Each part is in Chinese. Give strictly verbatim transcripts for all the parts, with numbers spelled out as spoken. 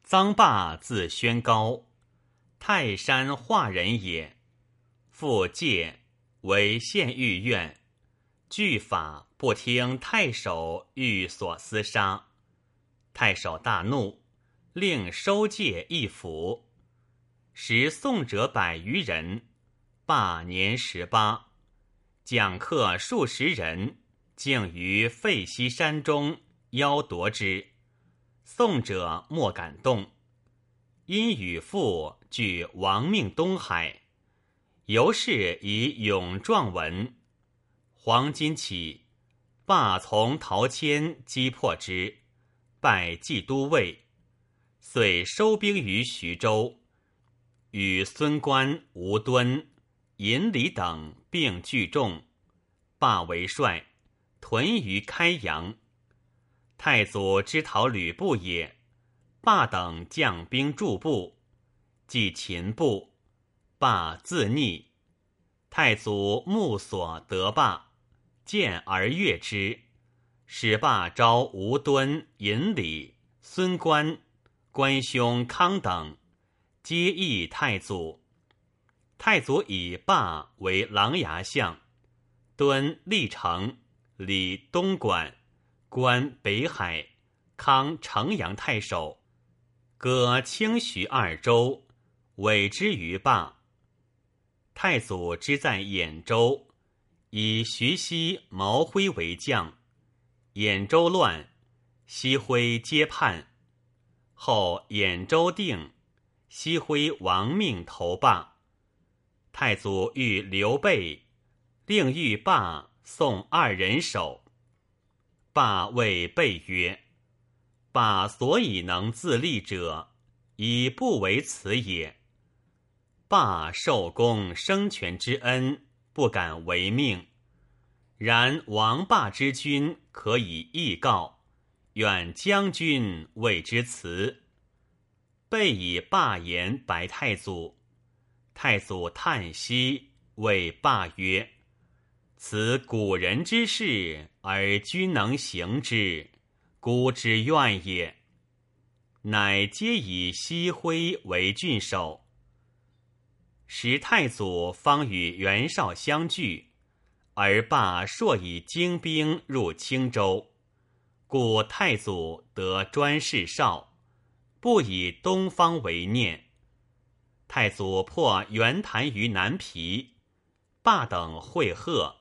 臧霸字宣高，泰山华人也。复介为县御院，据法不听太守欲所厮杀。太守大怒，令收戒一府。时宋者百余人，霸年十八，讲客数十人，竟于废溪山中邀夺之。宋者莫敢动，因与父据亡命东海，由是以勇壮闻。黄巾起，霸从陶谦击破之，拜冀都尉，遂收兵于徐州，与孙观、吴敦、尹礼等并聚众，霸为帅，屯于开阳。太祖知讨吕布也，霸等将兵驻部，即秦部，霸自逆。太祖目所得霸，见而悦之，使霸招吴敦、尹礼、孙观、关兄康等，皆议太祖。太祖以霸为琅琊相，敦历城，礼东莞，关北海，康城阳太守，割清徐二州，委之于霸。太祖之在兖州，以徐熙、毛辉为将。兖州乱，熙辉皆叛。后兖州定，熙辉亡命投霸。太祖欲刘备，令欲霸送二人首。霸谓备曰：霸所以能自立者，以不为此也。霸受公生权之恩，不敢违命。然王霸之君可以议告，愿将军为之辞。备以霸言白太祖。太祖叹息，谓霸曰：此古人之事，而君能行之，孤之愿也。乃皆以熙辉为郡守。时太祖方与袁绍相聚，而霸朔以精兵入青州，故太祖得专事绍，不以东方为念。太祖破袁谭于南皮，霸等会贺。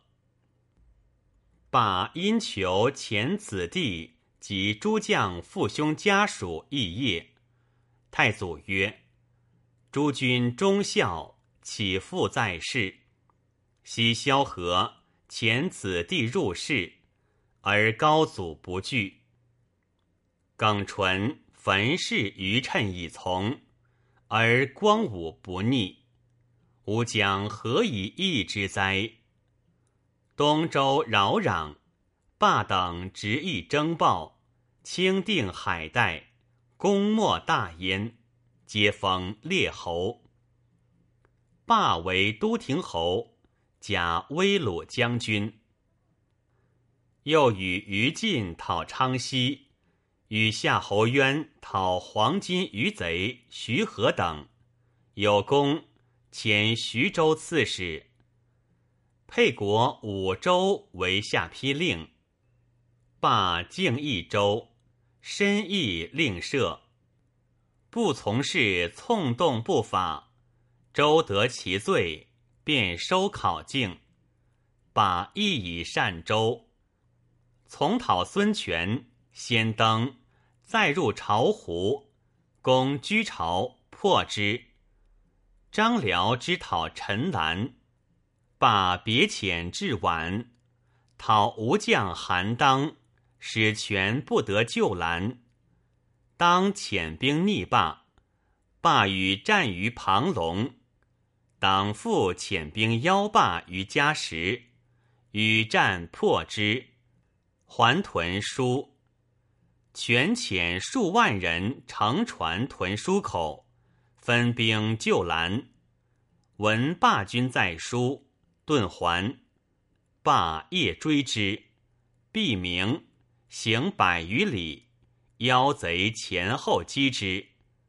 霸因求前子弟及诸将父兄家属议业。太祖曰：诸君忠孝，岂复在世？昔萧何遣子弟入室，而高祖不惧。耿纯焚氏余谶以从，而光武不逆。吾将何以易之哉？东周扰攘，霸等执意征暴，清定海带，攻没大燕，皆封列侯。霸为都亭侯，假威鲁将军。又与于禁讨昌西，与夏侯渊讨黄巾余贼徐和等，有功，迁徐州刺史。沛国五州为下邳令。霸境益州，深意令赦。不从事纵动不法，周得其罪，便收考境。霸亦以善州。从讨孙权，先登，再入巢湖，攻居巢，破之。张辽之讨陈兰，霸别遣至宛，讨吴将韩当，使权不得救兰。当遣兵逆霸，霸与战于庞龙。党复遣兵邀霸于嘉实，与战破之，还屯舒。权遣数万人乘船屯舒口，分兵救兰。闻霸军在舒，遁还。霸夜追之，毕明，行百余里，邀贼前后击之，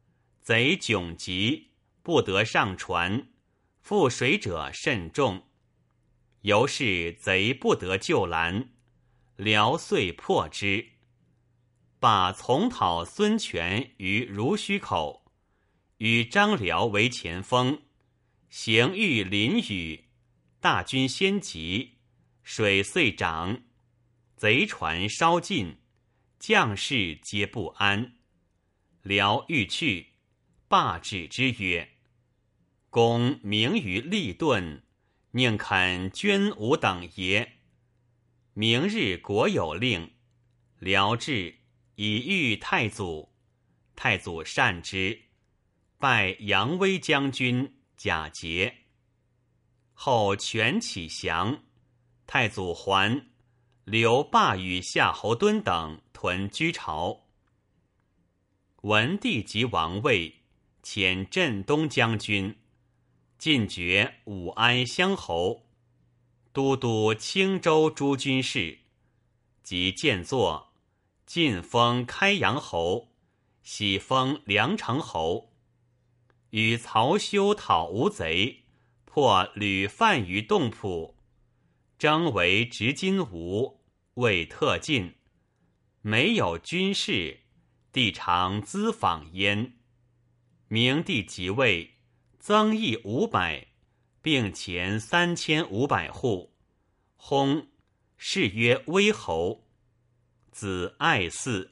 贼窘急，不得上船，覆水者甚众。由是贼不得救拦，辽遂破之。罢从讨孙权于濡须口，与张辽为前锋，行遇淋雨，大军先急，水遂涨，贼船烧尽，将士皆不安。辽欲去，罢止之曰：公明于利钝，宁肯捐吾等耶？明日国有令。辽至，以遇太祖，太祖善之，拜扬威将军，假节。后权起降，太祖还，留霸与夏侯惇等屯居巢。文帝即王位，遣镇东将军，进爵武安乡侯，都督青州诸军事，即建作，晋封开阳侯，喜封梁城侯。与曹休讨吴贼，破吕范于洞浦，征为执金吾，未特进。没有军事，帝常咨访焉。明帝即位，增邑五百，并前三千五百户，薨，谥曰威侯。子爱嗣，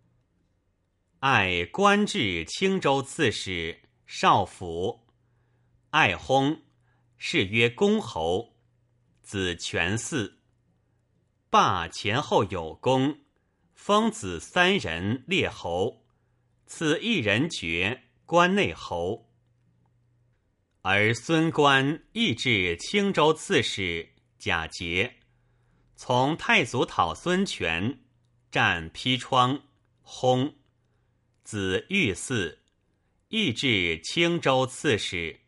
爱官至青州刺史、少府。爱薨，谥曰公侯。子权嗣。霸前后有功，封子三人列侯，赐一人爵关内侯。而孙观亦至青州刺史，假节，从太祖讨孙权，战披疮，薨。子欲嗣，亦至青州刺史。